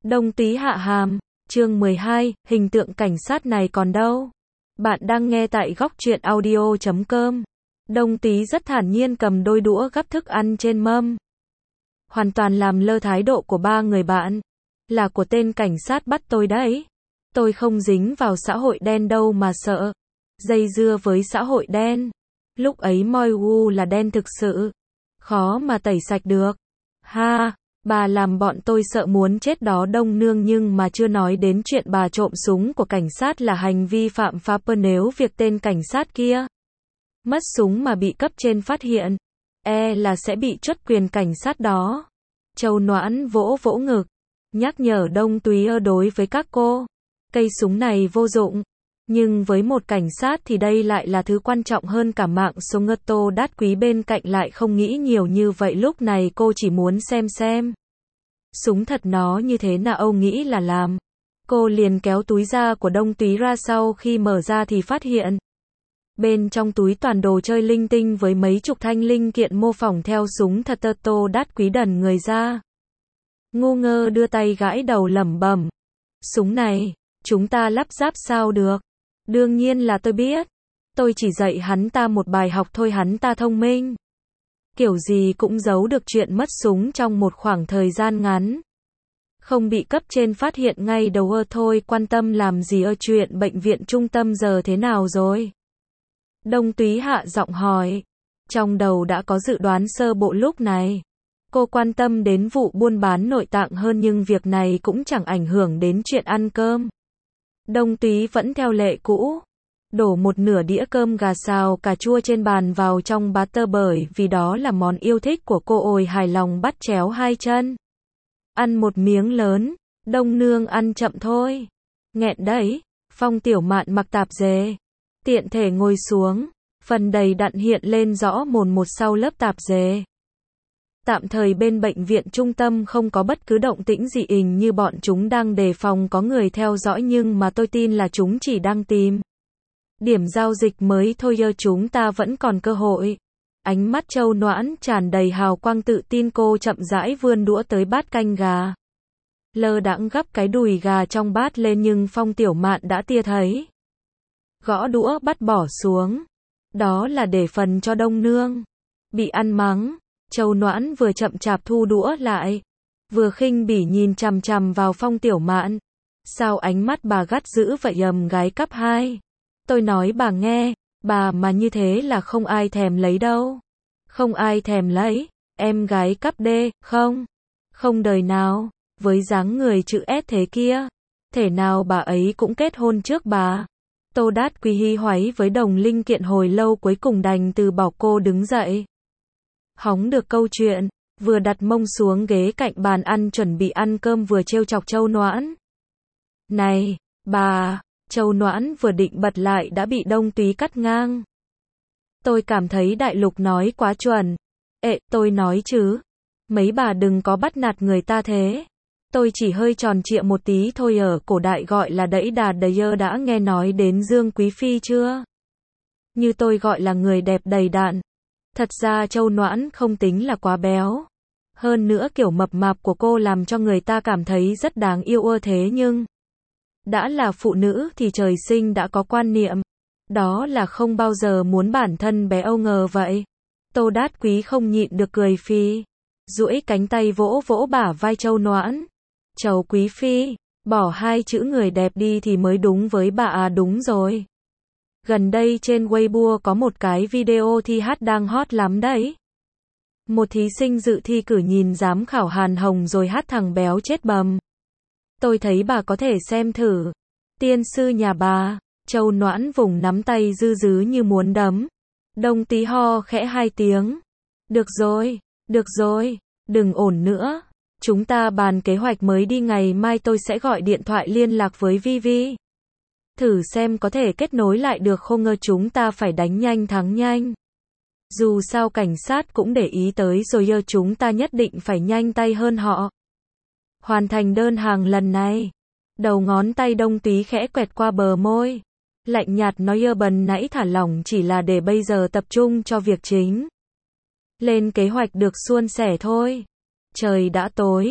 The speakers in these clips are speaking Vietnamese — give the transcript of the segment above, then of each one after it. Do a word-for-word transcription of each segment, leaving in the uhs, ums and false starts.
Đông Túy hạ hàm, chương mười hai, hình tượng cảnh sát này còn đâu? Bạn đang nghe tại góc truyện audio chấm com. Đông Túy rất thản nhiên cầm đôi đũa gắp thức ăn trên mâm. Hoàn toàn làm lơ thái độ của ba người bạn. Là của tên cảnh sát bắt tôi đấy. Tôi không dính vào xã hội đen đâu mà sợ. Dây dưa với xã hội đen. Lúc ấy Moi Wu là đen thực sự. Khó mà tẩy sạch được. Ha, bà làm bọn tôi sợ muốn chết đó Đông Nương, nhưng mà chưa nói đến chuyện bà trộm súng của cảnh sát là hành vi phạm pháp. Nếu việc tên cảnh sát kia mất súng mà bị cấp trên phát hiện, e là sẽ bị truất quyền cảnh sát đó. Châu Noãn vỗ vỗ ngực, nhắc nhở Đông Túy ơ đối với các cô, cây súng này vô dụng. Nhưng với một cảnh sát thì đây lại là thứ quan trọng hơn cả mạng sống. Tô Đát Quý bên cạnh lại không nghĩ nhiều như vậy, lúc này cô chỉ muốn xem xem súng thật nó như thế nào. Âu nghĩ là làm. Cô liền kéo túi da của Đông Túy ra, sau khi mở ra thì phát hiện bên trong túi toàn đồ chơi linh tinh với mấy chục thanh linh kiện mô phỏng theo súng thật. Tô Đát Quý đần người ra, ngu ngơ đưa tay gãi đầu lẩm bẩm, súng này chúng ta lắp ráp sao được? Đương nhiên là tôi biết. Tôi chỉ dạy hắn ta một bài học thôi, hắn ta thông minh. Kiểu gì cũng giấu được chuyện mất súng trong một khoảng thời gian ngắn. Không bị cấp trên phát hiện ngay đầu ơ thôi, quan tâm làm gì ơ, chuyện bệnh viện trung tâm giờ thế nào rồi? Đông Túy hạ giọng hỏi. Trong đầu đã có dự đoán sơ bộ lúc này. Cô quan tâm đến vụ buôn bán nội tạng hơn, nhưng việc này cũng chẳng ảnh hưởng đến chuyện ăn cơm. Đông Túy vẫn theo lệ cũ, đổ một nửa đĩa cơm gà xào cà chua trên bàn vào trong bát tơ, bởi vì đó là món yêu thích của cô. Ôi hài lòng bắt chéo hai chân, ăn một miếng lớn. Đông Nương ăn chậm thôi, nghẹn đấy. Phong Tiểu Mạn mặc tạp dề, tiện thể ngồi xuống, phần đầy đặn hiện lên rõ mồn một sau lớp tạp dề. Tạm thời bên bệnh viện trung tâm không có bất cứ động tĩnh gì, hình như bọn chúng đang đề phòng có người theo dõi, nhưng mà tôi tin là chúng chỉ đang tìm điểm giao dịch mới thôi. Ơ, chúng ta vẫn còn cơ hội. Ánh mắt Châu Noãn tràn đầy hào quang tự tin, cô chậm rãi vươn đũa tới bát canh gà, lơ đãng gắp cái đùi gà trong bát lên, nhưng Phong Tiểu Mạn đã tia thấy, gõ đũa bắt bỏ xuống. Đó là để phần cho Đông Nương bị ăn mắng. Châu Noãn vừa chậm chạp thu đũa lại, vừa khinh bỉ nhìn chằm chằm vào Phong Tiểu Mạn. Sao ánh mắt bà gắt dữ vậy? Ầm, gái cấp hai. Tôi nói bà nghe, bà mà như thế là không ai thèm lấy đâu. Không ai thèm lấy. Em gái cấp D, không. Không đời nào. Với dáng người chữ S thế kia, thể nào bà ấy cũng kết hôn trước bà. Tô Đát Quý hí hoáy với đồng linh kiện hồi lâu, cuối cùng đành từ bỏ. Cô đứng dậy, hóng được câu chuyện, vừa đặt mông xuống ghế cạnh bàn ăn chuẩn bị ăn cơm, vừa trêu chọc Châu Noãn. Này, bà! Châu Noãn vừa định bật lại đã bị Đông Túy cắt ngang. Tôi cảm thấy Đại Lục nói quá chuẩn. Ệ, tôi nói chứ. Mấy bà đừng có bắt nạt người ta thế. Tôi chỉ hơi tròn trịa một tí thôi, ở cổ đại gọi là đẫy đà đầy ơ. Đã nghe nói đến Dương Quý Phi chưa? Như tôi gọi là người đẹp đầy đặn. Thật ra Châu Noãn không tính là quá béo. Hơn nữa kiểu mập mạp của cô làm cho người ta cảm thấy rất đáng yêu ơ, thế nhưng đã là phụ nữ thì trời sinh đã có quan niệm, đó là không bao giờ muốn bản thân bé Âu. Ngờ vậy. Tô Đát Quý không nhịn được cười phì, duỗi cánh tay vỗ vỗ bả vai Châu Noãn. Châu Quý Phi, bỏ hai chữ người đẹp đi thì mới đúng với bà. À đúng rồi. Gần đây trên Weibo có một cái video thi hát đang hot lắm đấy. Một thí sinh dự thi cử nhìn giám khảo Hàn Hồng rồi hát thằng béo chết bầm. Tôi thấy bà có thể xem thử. Tiên sư nhà bà. Châu Noãn vùng nắm tay dư dứ như muốn đấm. Đông Tí ho khẽ hai tiếng. Được rồi, được rồi, đừng ổn nữa. Chúng ta bàn kế hoạch mới đi, ngày mai tôi sẽ gọi điện thoại liên lạc với Vivi. Thử xem có thể kết nối lại được không. Ngờ chúng ta phải đánh nhanh thắng nhanh. Dù sao cảnh sát cũng để ý tới rồi ơ, chúng ta nhất định phải nhanh tay hơn họ. Hoàn thành đơn hàng lần này. Đầu ngón tay Đông Túy khẽ quẹt qua bờ môi. Lạnh nhạt nói ơ, bần nãy thả lỏng chỉ là để bây giờ tập trung cho việc chính. Lên kế hoạch được suôn sẻ thôi. Trời đã tối.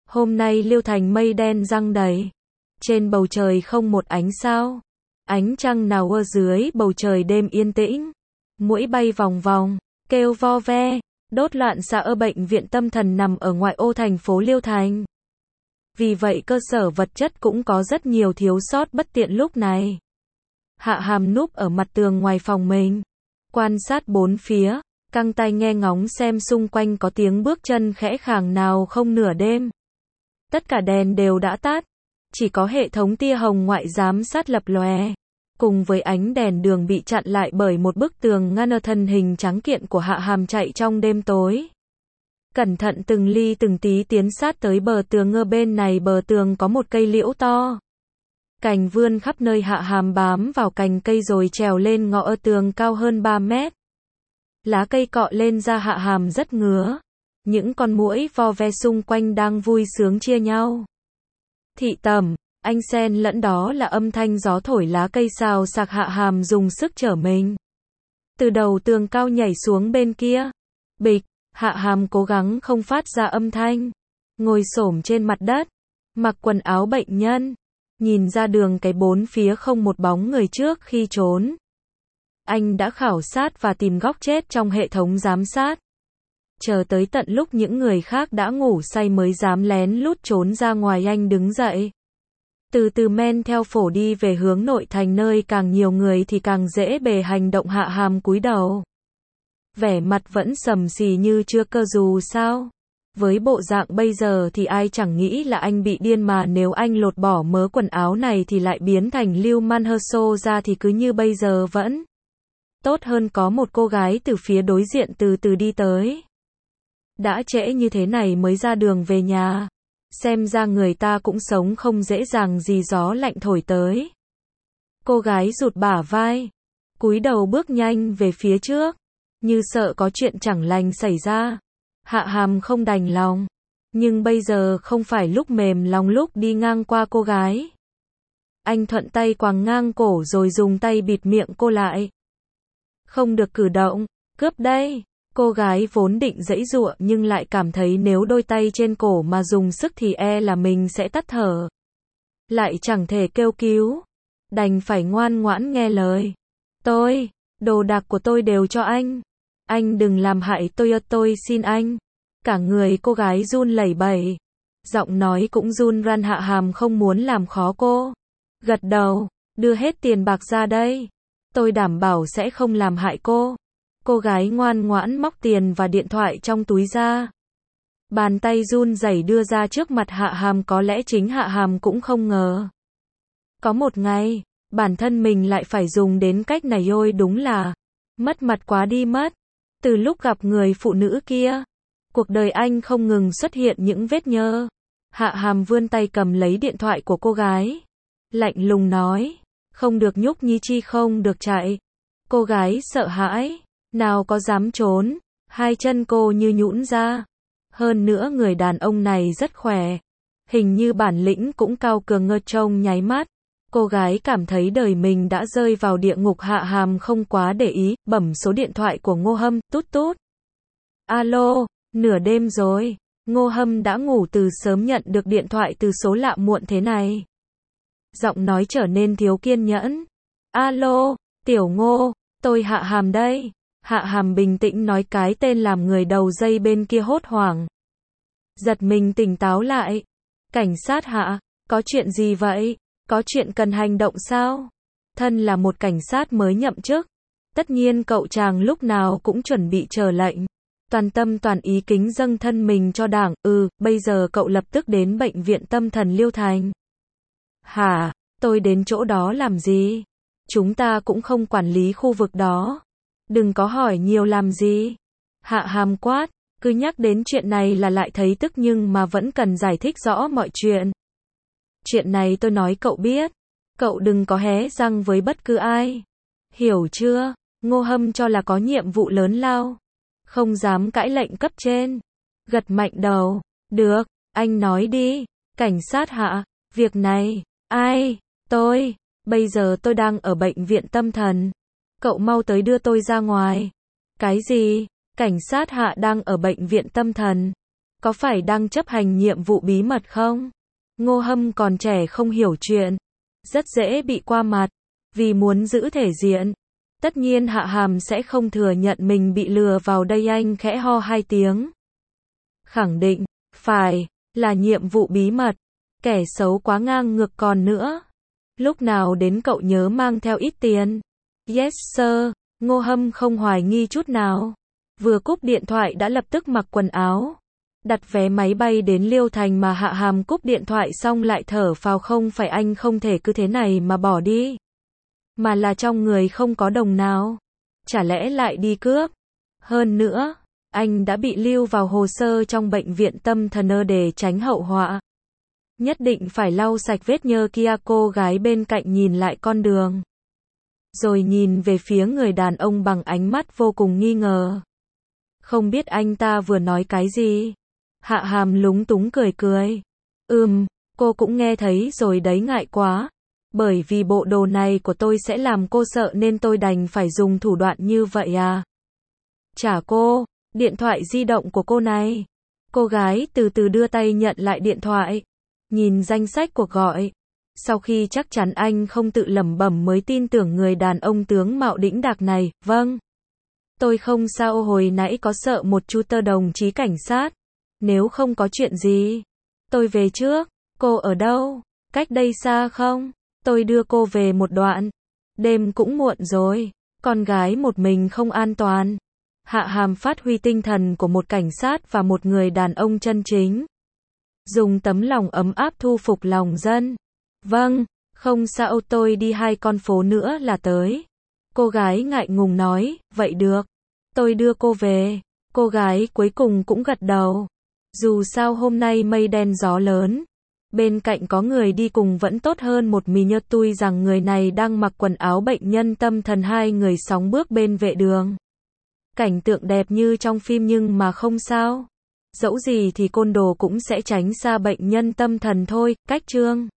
Hôm nay Liêu Thành mây đen giăng đầy. Trên bầu trời không một ánh sao. Ánh trăng nào ở dưới bầu trời đêm yên tĩnh. Muỗi bay vòng vòng, kêu vo ve. Đốt loạn xạ ở bệnh viện tâm thần nằm ở ngoại ô thành phố Liêu Thành. Vì vậy cơ sở vật chất cũng có rất nhiều thiếu sót bất tiện lúc này. Hạ Hàm núp ở mặt tường ngoài phòng mình, quan sát bốn phía, căng tai nghe ngóng xem xung quanh có tiếng bước chân khẽ khàng nào không nửa đêm. Tất cả đèn đều đã tắt, chỉ có hệ thống tia hồng ngoại giám sát lập lòe, cùng với ánh đèn đường bị chặn lại bởi một bức tường ngăn ở thân hình trắng kiện của Hạ Hàm chạy trong đêm tối. Cẩn thận từng ly từng tí tiến sát tới bờ tường, ở bên này bờ tường có một cây liễu to. Cành vươn khắp nơi, Hạ Hàm bám vào cành cây rồi trèo lên ngõ ở tường cao hơn ba mét. Lá cây cọ lên da Hạ Hàm rất ngứa. Những con muỗi vo ve xung quanh đang vui sướng chia nhau. Thị tẩm, anh xen lẫn đó là âm thanh gió thổi lá cây xào xạc. Hạ Hàm dùng sức trở mình từ đầu tường cao nhảy xuống bên kia. Bịch, Hạ Hàm cố gắng không phát ra âm thanh, ngồi xổm trên mặt đất, mặc quần áo bệnh nhân, nhìn ra đường cái bốn phía không một bóng người. Trước khi trốn, anh đã khảo sát và tìm góc chết trong hệ thống giám sát. Chờ tới tận lúc những người khác đã ngủ say mới dám lén lút trốn ra ngoài. Anh đứng dậy, từ từ men theo phổ đi về hướng nội thành, nơi càng nhiều người thì càng dễ bề hành động. Hạ Hàm cúi đầu, vẻ mặt vẫn sầm sì như chưa cơ. Dù sao, với bộ dạng bây giờ thì ai chẳng nghĩ là anh bị điên, mà nếu anh lột bỏ mớ quần áo này thì lại biến thành Lưu Man Hơ Sô ra thì cứ như bây giờ vẫn tốt hơn. Có một cô gái từ phía đối diện từ từ đi tới. Đã trễ như thế này mới ra đường về nhà, xem ra người ta cũng sống không dễ dàng gì. Gió lạnh thổi tới, cô gái rụt bả vai, cúi đầu bước nhanh về phía trước, như sợ có chuyện chẳng lành xảy ra. Hạ Hàm không đành lòng, nhưng bây giờ không phải lúc mềm lòng. Lúc đi ngang qua cô gái, anh thuận tay quàng ngang cổ rồi dùng tay bịt miệng cô lại. Không được cử động, cướp đây. Cô gái vốn định giãy giụa nhưng lại cảm thấy nếu đôi tay trên cổ mà dùng sức thì e là mình sẽ tắt thở. Lại chẳng thể kêu cứu, đành phải ngoan ngoãn nghe lời. Tôi, đồ đạc của tôi đều cho anh. Anh đừng làm hại tôi, tôi xin anh. Cả người cô gái run lẩy bẩy, giọng nói cũng run run. Hạ Hàm không muốn làm khó cô, gật đầu, đưa hết tiền bạc ra đây. Tôi đảm bảo sẽ không làm hại cô. Cô gái ngoan ngoãn móc tiền và điện thoại trong túi ra. Bàn tay run rẩy đưa ra trước mặt Hạ Hàm. Có lẽ chính Hạ Hàm cũng không ngờ, có một ngày, bản thân mình lại phải dùng đến cách này. Ôi đúng là mất mặt quá đi mất. Từ lúc gặp người phụ nữ kia, cuộc đời anh không ngừng xuất hiện những vết nhơ. Hạ Hàm vươn tay cầm lấy điện thoại của cô gái, lạnh lùng nói, không được nhúc nhích chi, không được chạy. Cô gái sợ hãi, nào có dám trốn. Hai chân cô như nhũn ra. Hơn nữa người đàn ông này rất khỏe, hình như bản lĩnh cũng cao cường. Ngơ trông nháy mắt, cô gái cảm thấy đời mình đã rơi vào địa ngục. Hạ Hàm không quá để ý, bấm số điện thoại của Ngô Hâm. Tút tút. Alo, nửa đêm rồi. Ngô Hâm đã ngủ từ sớm, nhận được điện thoại từ số lạ muộn thế này, giọng nói trở nên thiếu kiên nhẫn. Alo, Tiểu Ngô, tôi Hạ Hàm đây. Hạ Hàm bình tĩnh nói cái tên làm người đầu dây bên kia hốt hoảng, giật mình tỉnh táo lại. Cảnh sát Hạ, có chuyện gì vậy? Có chuyện cần hành động sao? Thân là một cảnh sát mới nhậm chức, tất nhiên cậu chàng lúc nào cũng chuẩn bị chờ lệnh, toàn tâm toàn ý kính dâng thân mình cho đảng. Ừ, bây giờ cậu lập tức đến bệnh viện tâm thần Liêu Thành. Hả? Tôi đến chỗ đó làm gì? Chúng ta cũng không quản lý khu vực đó. Đừng có hỏi nhiều làm gì. Hạ Hàm quát, cứ nhắc đến chuyện này là lại thấy tức nhưng mà vẫn cần giải thích rõ mọi chuyện. Chuyện này tôi nói cậu biết. Cậu đừng có hé răng với bất cứ ai. Hiểu chưa? Ngô Hâm cho là có nhiệm vụ lớn lao, không dám cãi lệnh cấp trên. Gật mạnh đầu. Được, anh nói đi. Cảnh sát Hạ, việc này, ai? Tôi, bây giờ tôi đang ở bệnh viện tâm thần. Cậu mau tới đưa tôi ra ngoài. Cái gì? Cảnh sát Hạ đang ở bệnh viện tâm thần? có phải đang chấp hành nhiệm vụ bí mật không? Ngô Hâm còn trẻ không hiểu chuyện, rất dễ bị qua mặt, vì muốn giữ thể diện. Tất nhiên Hạ Hàm sẽ không thừa nhận mình bị lừa vào đây, anh khẽ ho hai tiếng. Khẳng định, phải, là nhiệm vụ bí mật. Kẻ xấu quá ngang ngược còn nữa. Lúc nào đến cậu nhớ mang theo ít tiền. Yes sir, Ngô Hâm không hoài nghi chút nào. Vừa cúp điện thoại đã lập tức mặc quần áo. Đặt vé máy bay đến Liêu Thành mà Hạ Hàm cúp điện thoại xong lại thở phào, không phải anh không thể cứ thế này mà bỏ đi. Mà là trong người không có đồng nào. Chả lẽ lại đi cướp? Hơn nữa, anh đã bị lưu vào hồ sơ trong bệnh viện tâm thần để tránh hậu họa. Nhất định phải lau sạch vết nhơ kia. Cô gái bên cạnh nhìn lại con đường. Rồi nhìn về phía người đàn ông bằng ánh mắt vô cùng nghi ngờ. Không biết anh ta vừa nói cái gì? Hạ Hàm lúng túng cười cười. Ừm, cô cũng nghe thấy rồi đấy, ngại quá. Bởi vì bộ đồ này của tôi sẽ làm cô sợ nên tôi đành phải dùng thủ đoạn như vậy à. Trả cô, điện thoại di động của cô này. Cô gái từ từ đưa tay nhận lại điện thoại. Nhìn danh sách cuộc gọi. Sau khi chắc chắn anh không tự lẩm bẩm mới tin tưởng người đàn ông tướng mạo đĩnh đạc này. Vâng. Tôi không sao, hồi nãy có sợ một chút tơ đồng chí cảnh sát. Nếu không có chuyện gì, tôi về trước. Cô ở đâu? Cách đây xa không? Tôi đưa cô về một đoạn. Đêm cũng muộn rồi. Con gái một mình không an toàn. Hạ Hàm phát huy tinh thần của một cảnh sát và một người đàn ông chân chính. Dùng tấm lòng ấm áp thu phục lòng dân. Vâng, không sao, tôi đi hai con phố nữa là tới. Cô gái ngại ngùng nói, vậy được. Tôi đưa cô về. Cô gái cuối cùng cũng gật đầu. Dù sao hôm nay mây đen gió lớn. Bên cạnh có người đi cùng vẫn tốt hơn một mình, nhớ tuy rằng người này đang mặc quần áo bệnh nhân tâm thần. Hai người sóng bước bên vệ đường. Cảnh tượng đẹp như trong phim nhưng mà không sao. Dẫu gì thì côn đồ cũng sẽ tránh xa bệnh nhân tâm thần thôi. Cách chương